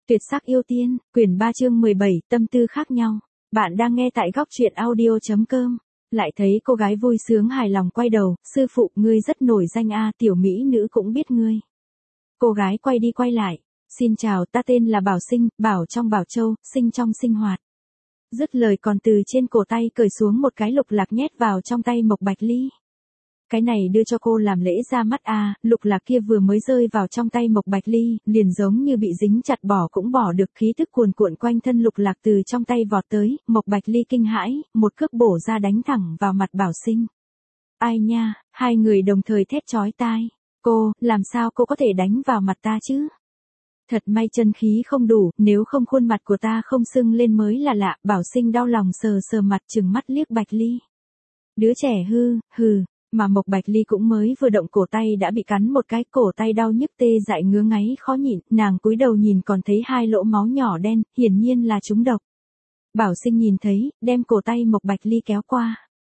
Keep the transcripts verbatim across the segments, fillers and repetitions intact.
Tuyệt sắc yêu tiên, quyển ba chương mười bảy, tâm tư khác nhau. Bạn đang nghe tại góc truyện audio chấm com. Lại thấy cô gái vui sướng hài lòng quay đầu, sư phụ, ngươi rất nổi danh a, tiểu mỹ nữ cũng biết ngươi. Cô gái quay đi quay lại, xin chào, ta tên là Bảo Sinh, Bảo trong Bảo Châu, Sinh trong sinh hoạt. Dứt lời còn từ trên cổ tay cởi xuống một cái lục lạc nhét vào trong tay Mộc Bạch Ly. Cái này đưa cho cô làm lễ ra mắt a, à, lục lạc kia vừa mới rơi vào trong tay Mộc Bạch Ly, liền giống như bị dính chặt bỏ cũng bỏ được, khí tức cuồn cuộn quanh thân lục lạc từ trong tay vọt tới, Mộc Bạch Ly kinh hãi, một cước bổ ra đánh thẳng vào mặt Bảo Sinh. Ai nha, hai người đồng thời thét chói tai. Cô, làm sao cô có thể đánh vào mặt ta chứ? Thật may chân khí không đủ, nếu không khuôn mặt của ta không sưng lên mới là lạ. Bảo Sinh đau lòng sờ sờ mặt, trừng mắt liếc Bạch Ly. Đứa trẻ hư, hừ. Mà Mộc Bạch Ly cũng mới vừa động cổ tay đã bị cắn một cái, cổ tay đau nhức tê dại ngứa ngáy khó nhịn, nàng cúi đầu nhìn còn thấy hai lỗ máu nhỏ đen, hiển nhiên là trúng độc. Bảo Sinh nhìn thấy, đem cổ tay Mộc Bạch Ly kéo qua.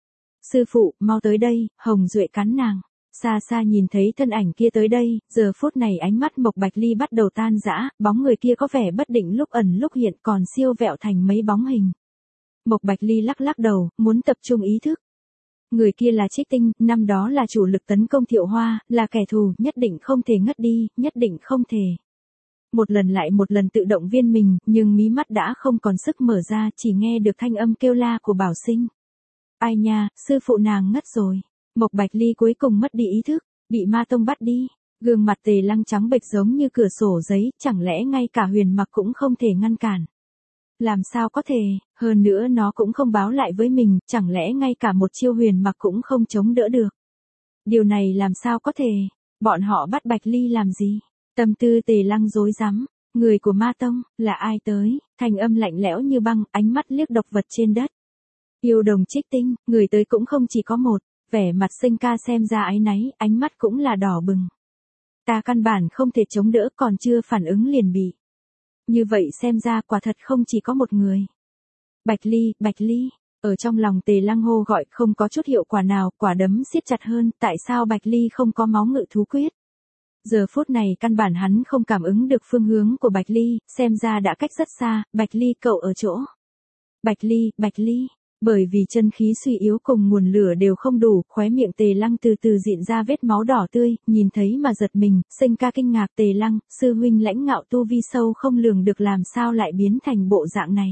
Sư phụ, mau tới đây, Hồng Duệ cắn nàng. Xa xa nhìn thấy thân ảnh kia tới đây, giờ phút này ánh mắt Mộc Bạch Ly bắt đầu tan rã, bóng người kia có vẻ bất định lúc ẩn lúc hiện, còn siêu vẹo thành mấy bóng hình. Mộc Bạch Ly lắc lắc đầu, muốn tập trung ý thức. Người kia là Trích Tinh, năm đó là chủ lực tấn công Thiệu Hoa, là kẻ thù, nhất định không thể ngất đi, nhất định không thể. Một lần lại một lần tự động viên mình, nhưng mí mắt đã không còn sức mở ra, chỉ nghe được thanh âm kêu la của Bảo Sinh. Ai nha, sư phụ nàng ngất rồi. Mộc Bạch Ly cuối cùng mất đi ý thức, bị ma tông bắt đi. Gương mặt Tề Lăng trắng bệch giống như cửa sổ giấy, chẳng lẽ ngay cả Huyền Mặc cũng không thể ngăn cản. Làm sao có thể, hơn nữa nó cũng không báo lại với mình, chẳng lẽ ngay cả một chiêu Huyền Mặc cũng không chống đỡ được. Điều này làm sao có thể, bọn họ bắt Bạch Ly làm gì? Tâm tư Tề Lăng rối rắm, người của ma tông, là ai tới? Thanh âm lạnh lẽo như băng, ánh mắt liếc độc vật trên đất. Yêu đồng Trích Tinh, người tới cũng không chỉ có một, vẻ mặt Sinh ca xem ra áy náy, ánh mắt cũng là đỏ bừng. Ta căn bản không thể chống đỡ, còn chưa phản ứng liền bị. Như vậy xem ra quả thật không chỉ có một người. Bạch Ly, Bạch Ly, ở trong lòng Tề Lăng hô gọi không có chút hiệu quả nào, quả đấm siết chặt hơn, tại sao Bạch Ly không có máu ngự thú quyết? Giờ phút này căn bản hắn không cảm ứng được phương hướng của Bạch Ly, xem ra đã cách rất xa, Bạch Ly cậu ở chỗ. Bạch Ly, Bạch Ly, bởi vì chân khí suy yếu cùng nguồn lửa đều không đủ, khóe miệng Tề Lăng từ từ diện ra vết máu đỏ tươi, nhìn thấy mà giật mình, Sinh ca kinh ngạc. Tề Lăng, sư huynh lãnh ngạo tu vi sâu không lường được làm sao lại biến thành bộ dạng này.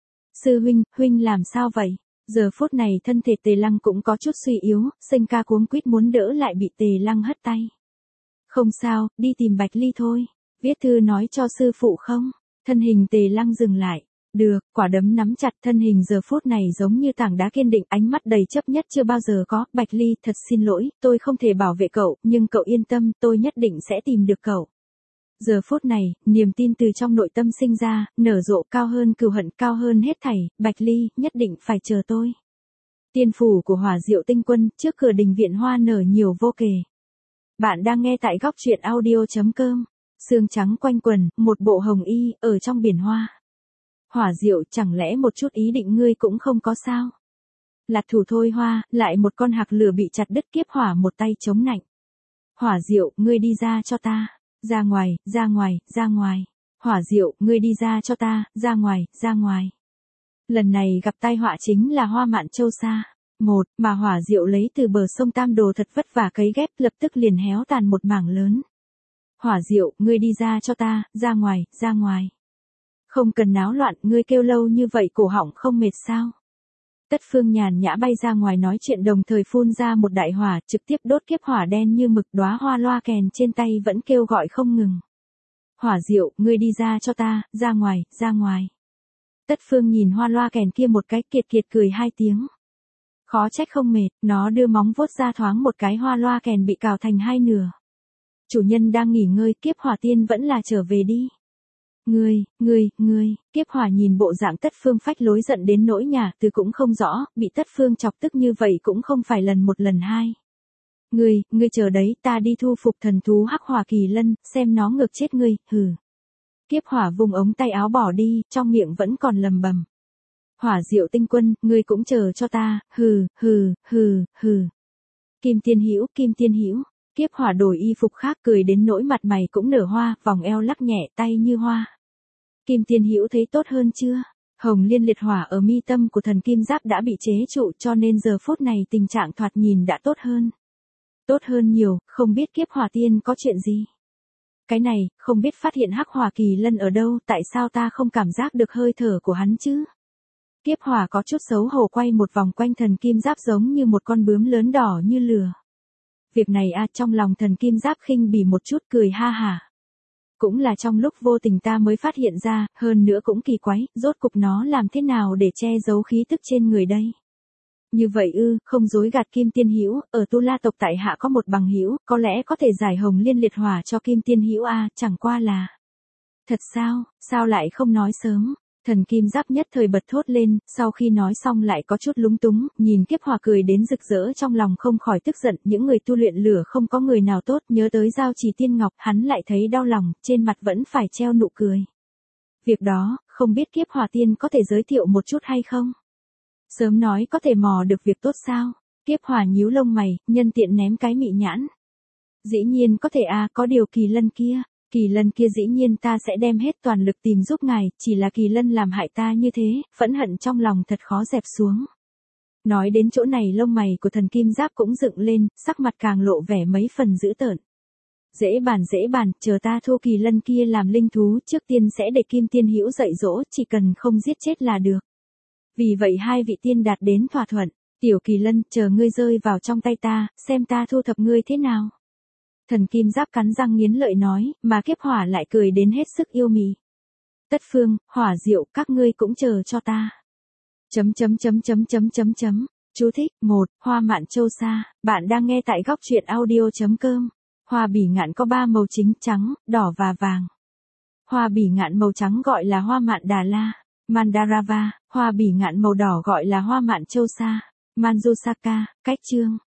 Sư huynh, huynh làm sao vậy? Giờ phút này thân thể Tề Lăng cũng có chút suy yếu, Sinh ca cuống quýt muốn đỡ lại bị Tề Lăng hất tay. Không sao, đi tìm Bạch Ly thôi, viết thư nói cho sư phụ không? Thân hình Tề Lăng dừng lại. Được, quả đấm nắm chặt, thân hình giờ phút này giống như tảng đá kiên định, ánh mắt đầy chấp nhất chưa bao giờ có. Bạch Ly, thật xin lỗi, tôi không thể bảo vệ cậu, nhưng cậu yên tâm, tôi nhất định sẽ tìm được cậu. Giờ phút này, niềm tin từ trong nội tâm sinh ra, nở rộ cao hơn cừu hận, cao hơn hết thảy. Bạch Ly, nhất định phải chờ tôi. Tiên phủ của Hỏa Diệu Tinh Quân, trước cửa đình viện hoa nở nhiều vô kể. Bạn đang nghe tại góc truyện audio chấm com. Sương trắng quanh quần, một bộ hồng y, ở trong biển hoa. Hỏa Diệu, chẳng lẽ một chút ý định ngươi cũng không có sao? Lạt thủ thôi hoa, lại một con hạc lửa bị chặt đứt, kiếp hỏa một tay chống nạnh. Hỏa Diệu, ngươi đi ra cho ta, ra ngoài, ra ngoài, ra ngoài. Hỏa Diệu, ngươi đi ra cho ta, ra ngoài, ra ngoài. Lần này gặp tai họa chính là Hoa Mạn Châu Sa. Một, mà Hỏa Diệu lấy từ bờ sông Tam Đồ thật vất vả cấy ghép, lập tức liền héo tàn một mảng lớn. Hỏa Diệu, ngươi đi ra cho ta, ra ngoài, ra ngoài. Không cần náo loạn, ngươi kêu lâu như vậy cổ họng không mệt sao? Tất Phương nhàn nhã bay ra ngoài nói chuyện, đồng thời phun ra một đại hỏa, trực tiếp đốt kiếp hỏa đen như mực, đóa hoa loa kèn trên tay vẫn kêu gọi không ngừng. Hỏa Diệu, ngươi đi ra cho ta, ra ngoài, ra ngoài. Tất Phương nhìn hoa loa kèn kia một cái, kiệt kiệt cười hai tiếng. Khó trách không mệt, nó đưa móng vuốt ra thoáng một cái, hoa loa kèn bị cào thành hai nửa. Chủ nhân đang nghỉ ngơi, kiếp hỏa tiên vẫn là trở về đi. Ngươi, ngươi, ngươi, kiếp hỏa nhìn bộ dạng Tất Phương phách lối giận đến nỗi nhà từ cũng không rõ, bị Tất Phương chọc tức như vậy cũng không phải lần một lần hai. Ngươi, ngươi chờ đấy, ta đi thu phục thần thú Hắc Hỏa Kỳ Lân, xem nó ngược chết ngươi, hừ. Kiếp hỏa vùng ống tay áo bỏ đi, trong miệng vẫn còn lầm bầm. Hỏa Diệu Tinh Quân, ngươi cũng chờ cho ta, hừ, hừ, hừ, hừ. Kim Tiên Hữu, Kim Tiên Hữu. Kiếp hỏa đổi y phục khác, cười đến nỗi mặt mày cũng nở hoa, vòng eo lắc nhẹ, tay như hoa. Kim Tiên Hữu thấy tốt hơn chưa? Hồng liên liệt hỏa ở mi tâm của thần kim giáp đã bị chế trụ cho nên giờ phút này tình trạng thoạt nhìn đã tốt hơn. Tốt hơn nhiều, không biết kiếp hỏa tiên có chuyện gì. Cái này, không biết phát hiện hắc hỏa kỳ lân ở đâu, tại sao ta không cảm giác được hơi thở của hắn chứ? Kiếp hỏa có chút xấu hổ quay một vòng quanh thần kim giáp giống như một con bướm lớn đỏ như lửa. Việc này a trong lòng thần kim giáp khinh bỉ một chút cười ha hả. Cũng là trong lúc vô tình ta mới phát hiện ra, hơn nữa cũng kỳ quái, rốt cục nó làm thế nào để che giấu khí tức trên người đây. Như vậy ư, không dối gạt Kim Tiên Hữu, ở Tu La tộc tại hạ có một bằng hữu, có lẽ có thể giải hồng liên liệt hỏa cho Kim Tiên Hữu a, chẳng qua là. Thật sao, sao lại không nói sớm? Thần kim giáp nhất thời bật thốt lên, sau khi nói xong lại có chút lúng túng, nhìn kiếp hỏa cười đến rực rỡ trong lòng không khỏi tức giận, những người tu luyện lửa không có người nào tốt, nhớ tới giao trì tiên ngọc, hắn lại thấy đau lòng, trên mặt vẫn phải treo nụ cười. Việc đó, không biết kiếp hỏa tiên có thể giới thiệu một chút hay không? Sớm nói có thể mò được việc tốt sao? Kiếp hỏa nhíu lông mày, nhân tiện ném cái mị nhãn. Dĩ nhiên có thể à, có điều kỳ lân kia. Kỳ lân kia dĩ nhiên ta sẽ đem hết toàn lực tìm giúp ngài, chỉ là kỳ lân làm hại ta như thế, phẫn hận trong lòng thật khó dẹp xuống. Nói đến chỗ này lông mày của thần kim giáp cũng dựng lên, sắc mặt càng lộ vẻ mấy phần dữ tợn. Dễ bàn dễ bàn, chờ ta thu kỳ lân kia làm linh thú, trước tiên sẽ để Kim Tiên Hữu dạy dỗ, chỉ cần không giết chết là được. Vì vậy hai vị tiên đạt đến thỏa thuận, tiểu kỳ lân, chờ ngươi rơi vào trong tay ta, xem ta thu thập ngươi thế nào. Thần kim giáp cắn răng nghiến lợi nói, mà kiếp hỏa lại cười đến hết sức yêu mị. Tất phương, hỏa diệu, các ngươi cũng chờ cho ta. Chấm chấm chấm chấm chấm chấm chấm. Chú thích, một, Hoa Mạn Châu Sa, bạn đang nghe tại góc truyện audio.com. Hoa bỉ ngạn có ba màu chính, trắng, đỏ và vàng. Hoa bỉ ngạn màu trắng gọi là Hoa Mạn Đà La, Mandarava, hoa bỉ ngạn màu đỏ gọi là Hoa Mạn Châu Sa, Manjusaka, cách chương.